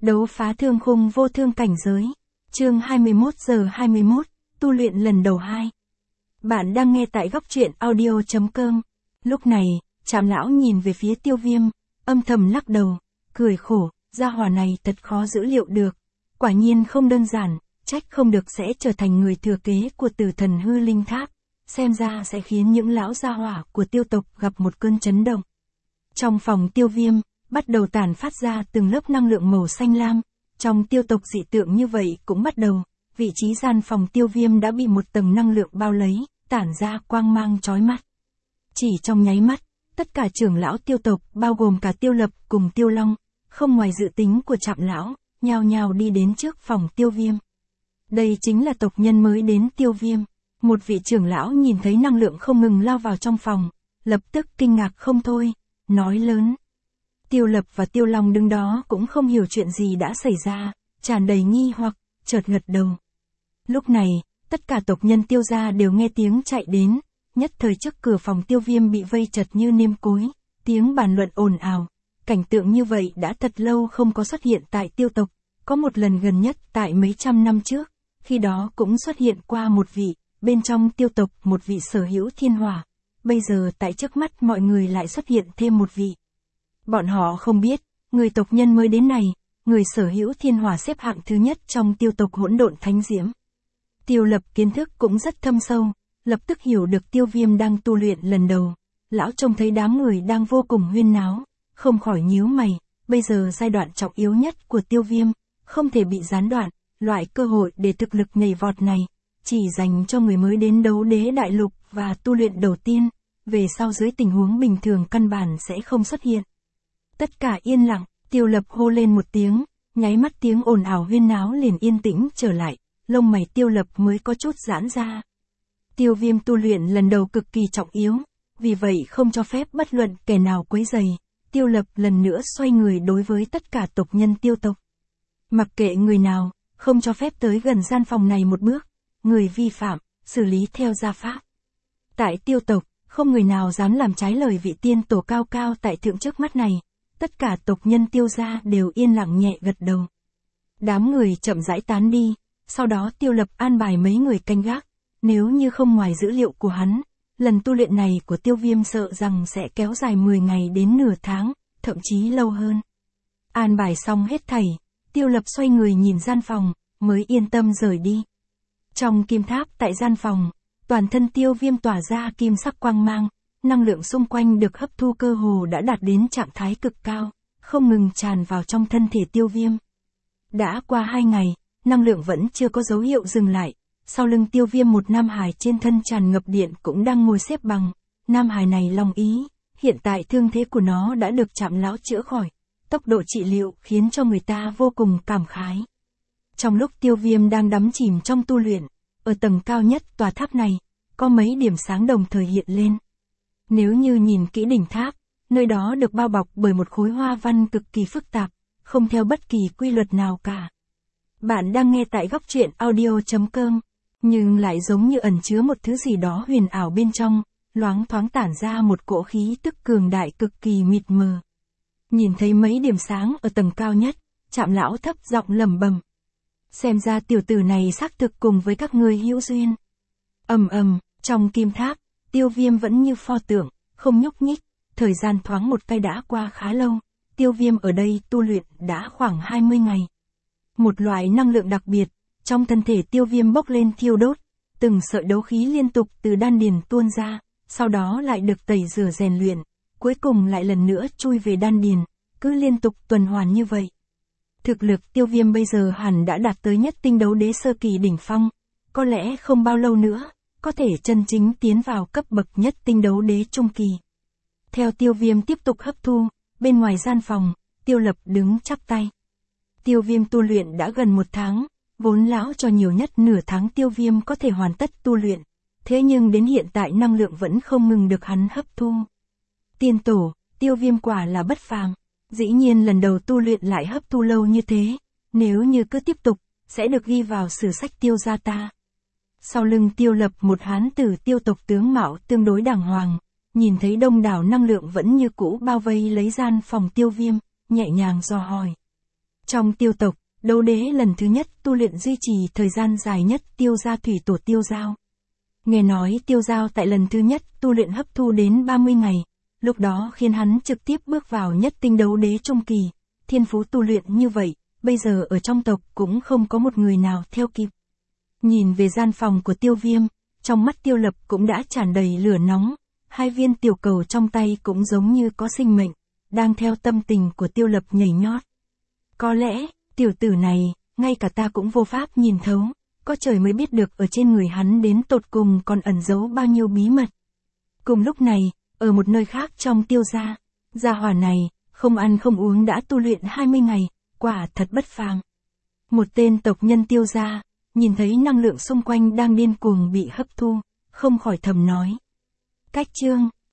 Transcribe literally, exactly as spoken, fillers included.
Đấu phá thương khung vô thương cảnh giới. Chương hai mươi mốt giờ hai mươi mốt, tu luyện lần đầu hai. Bạn đang nghe tại góc truyện audio chấm com. Lúc này, Trạm lão nhìn về phía Tiêu Viêm, âm thầm lắc đầu, cười khổ, gia hỏa này thật khó giữ liệu được. Quả nhiên không đơn giản, trách không được sẽ trở thành người thừa kế của Tử Thần Hư Linh Tháp. Xem ra sẽ khiến những lão gia hỏa của tiêu tộc gặp một cơn chấn động. Trong phòng Tiêu Viêm, bắt đầu tản phát ra từng lớp năng lượng màu xanh lam. Trong tiêu tộc dị tượng như vậy cũng bắt đầu, vị trí gian phòng Tiêu Viêm đã bị một tầng năng lượng bao lấy, tản ra quang mang chói mắt. Chỉ trong nháy mắt, tất cả trưởng lão tiêu tộc, bao gồm cả Tiêu Lập cùng Tiêu Long, không ngoài dự tính của Trạm lão, nhao nhao đi đến trước phòng Tiêu Viêm. Đây chính là tộc nhân mới đến Tiêu Viêm. Một vị trưởng lão nhìn thấy năng lượng không ngừng lao vào trong phòng, lập tức kinh ngạc không thôi, nói lớn. Tiêu Lập và Tiêu Long đứng đó cũng không hiểu chuyện gì đã xảy ra, tràn đầy nghi hoặc, chợt gật đầu. Lúc này, tất cả tộc nhân Tiêu gia đều nghe tiếng chạy đến, nhất thời trước cửa phòng Tiêu Viêm bị vây chật như nêm cối, tiếng bàn luận ồn ào. Cảnh tượng như vậy đã thật lâu không có xuất hiện tại tiêu tộc, có một lần gần nhất tại mấy trăm năm trước, khi đó cũng xuất hiện qua một vị, bên trong tiêu tộc một vị sở hữu thiên hỏa, bây giờ tại trước mắt mọi người lại xuất hiện thêm một vị. Bọn họ không biết, người tộc nhân mới đến này, người sở hữu thiên hỏa xếp hạng thứ nhất trong tiêu tộc hỗn độn thánh diễm. Tiêu Lập kiến thức cũng rất thâm sâu, lập tức hiểu được Tiêu Viêm đang tu luyện lần đầu. Lão trông thấy đám người đang vô cùng huyên náo, không khỏi nhíu mày, bây giờ giai đoạn trọng yếu nhất của Tiêu Viêm, không thể bị gián đoạn, loại cơ hội để thực lực nhảy vọt này, chỉ dành cho người mới đến Đấu Đế Đại Lục và tu luyện đầu tiên, về sau dưới tình huống bình thường căn bản sẽ không xuất hiện. Tất cả yên lặng, Tiêu Lập hô lên một tiếng, nháy mắt tiếng ồn ào huyên náo liền yên tĩnh trở lại, lông mày Tiêu Lập mới có chút giãn ra. Tiêu Viêm tu luyện lần đầu cực kỳ trọng yếu, vì vậy không cho phép bất luận kẻ nào quấy rầy. Tiêu Lập lần nữa xoay người đối với tất cả tộc nhân tiêu tộc. Mặc kệ người nào, không cho phép tới gần gian phòng này một bước, người vi phạm, xử lý theo gia pháp. Tại tiêu tộc, không người nào dám làm trái lời vị tiên tổ cao cao tại thượng trước mắt này, tất cả tộc nhân Tiêu gia đều yên lặng nhẹ gật đầu. Đám người chậm rãi tán đi, sau đó Tiêu Lập an bài mấy người canh gác, nếu như không ngoài dữ liệu của hắn, lần tu luyện này của Tiêu Viêm sợ rằng sẽ kéo dài mười ngày đến nửa tháng, thậm chí lâu hơn. An bài xong hết thảy, Tiêu Lập xoay người nhìn gian phòng, mới yên tâm rời đi. Trong kim tháp tại gian phòng, toàn thân Tiêu Viêm tỏa ra kim sắc quang mang, năng lượng xung quanh được hấp thu cơ hồ đã đạt đến trạng thái cực cao, không ngừng tràn vào trong thân thể Tiêu Viêm. Đã qua hai ngày, năng lượng vẫn chưa có dấu hiệu dừng lại. Sau lưng Tiêu Viêm một nam hài trên thân tràn ngập điện cũng đang ngồi xếp bằng. Nam hài này lòng ý, hiện tại thương thế của nó đã được Trạm lão chữa khỏi. Tốc độ trị liệu khiến cho người ta vô cùng cảm khái. Trong lúc Tiêu Viêm đang đắm chìm trong tu luyện, ở tầng cao nhất tòa tháp này, có mấy điểm sáng đồng thời hiện lên. Nếu như nhìn kỹ đỉnh tháp, nơi đó được bao bọc bởi một khối hoa văn cực kỳ phức tạp, không theo bất kỳ quy luật nào cả. Bạn đang nghe tại góc truyện audio chấm com, nhưng lại giống như ẩn chứa một thứ gì đó huyền ảo bên trong, loáng thoáng tản ra một cỗ khí tức cường đại cực kỳ mịt mờ. Nhìn thấy mấy điểm sáng ở tầng cao nhất, Trạm lão thấp giọng lẩm bẩm. Xem ra tiểu tử này xác thực cùng với các ngươi hữu duyên. Ầm ầm, trong kim tháp, Tiêu Viêm vẫn như pho tượng, không nhúc nhích, thời gian thoáng một cái đã qua khá lâu, Tiêu Viêm ở đây tu luyện đã khoảng hai mươi ngày. Một loại năng lượng đặc biệt, trong thân thể Tiêu Viêm bốc lên thiêu đốt, từng sợi đấu khí liên tục từ đan điền tuôn ra, sau đó lại được tẩy rửa rèn luyện, cuối cùng lại lần nữa chui về đan điền, cứ liên tục tuần hoàn như vậy. Thực lực Tiêu Viêm bây giờ hẳn đã đạt tới nhất tinh đấu đế sơ kỳ đỉnh phong, có lẽ không bao lâu nữa, có thể chân chính tiến vào cấp bậc nhất tinh đấu đế trung kỳ. Theo Tiêu Viêm tiếp tục hấp thu, bên ngoài gian phòng, Tiêu Lập đứng chắp tay. Tiêu Viêm tu luyện đã gần một tháng, vốn lão cho nhiều nhất nửa tháng Tiêu Viêm có thể hoàn tất tu luyện, thế nhưng đến hiện tại năng lượng vẫn không ngừng được hắn hấp thu. Tiên tổ, Tiêu Viêm quả là bất phàm, dĩ nhiên lần đầu tu luyện lại hấp thu lâu như thế, nếu như cứ tiếp tục, sẽ được ghi vào sử sách Tiêu gia ta. Sau lưng Tiêu Lập một hán tử tiêu tộc tướng mạo tương đối đàng hoàng, nhìn thấy đông đảo năng lượng vẫn như cũ bao vây lấy gian phòng Tiêu Viêm, nhẹ nhàng dò hỏi. Trong tiêu tộc, đấu đế lần thứ nhất tu luyện duy trì thời gian dài nhất Tiêu gia thủy tổ Tiêu Giao. Nghe nói Tiêu Giao tại lần thứ nhất tu luyện hấp thu đến ba mươi ngày, lúc đó khiến hắn trực tiếp bước vào nhất tinh đấu đế trung kỳ, thiên phú tu luyện như vậy, bây giờ ở trong tộc cũng không có một người nào theo kịp. Nhìn về gian phòng của Tiêu Viêm, trong mắt Tiêu Lập cũng đã tràn đầy lửa nóng, hai viên tiểu cầu trong tay cũng giống như có sinh mệnh, đang theo tâm tình của Tiêu Lập nhảy nhót. Có lẽ, tiểu tử này, ngay cả ta cũng vô pháp nhìn thấu, có trời mới biết được ở trên người hắn đến tột cùng còn ẩn giấu bao nhiêu bí mật. Cùng lúc này, ở một nơi khác trong Tiêu gia, gia hỏa này, không ăn không uống đã tu luyện hai mươi ngày, quả thật bất phàm. Một tên tộc nhân Tiêu gia, nhìn thấy năng lượng xung quanh đang điên cuồng bị hấp thu, không khỏi thầm nói. Cách chương,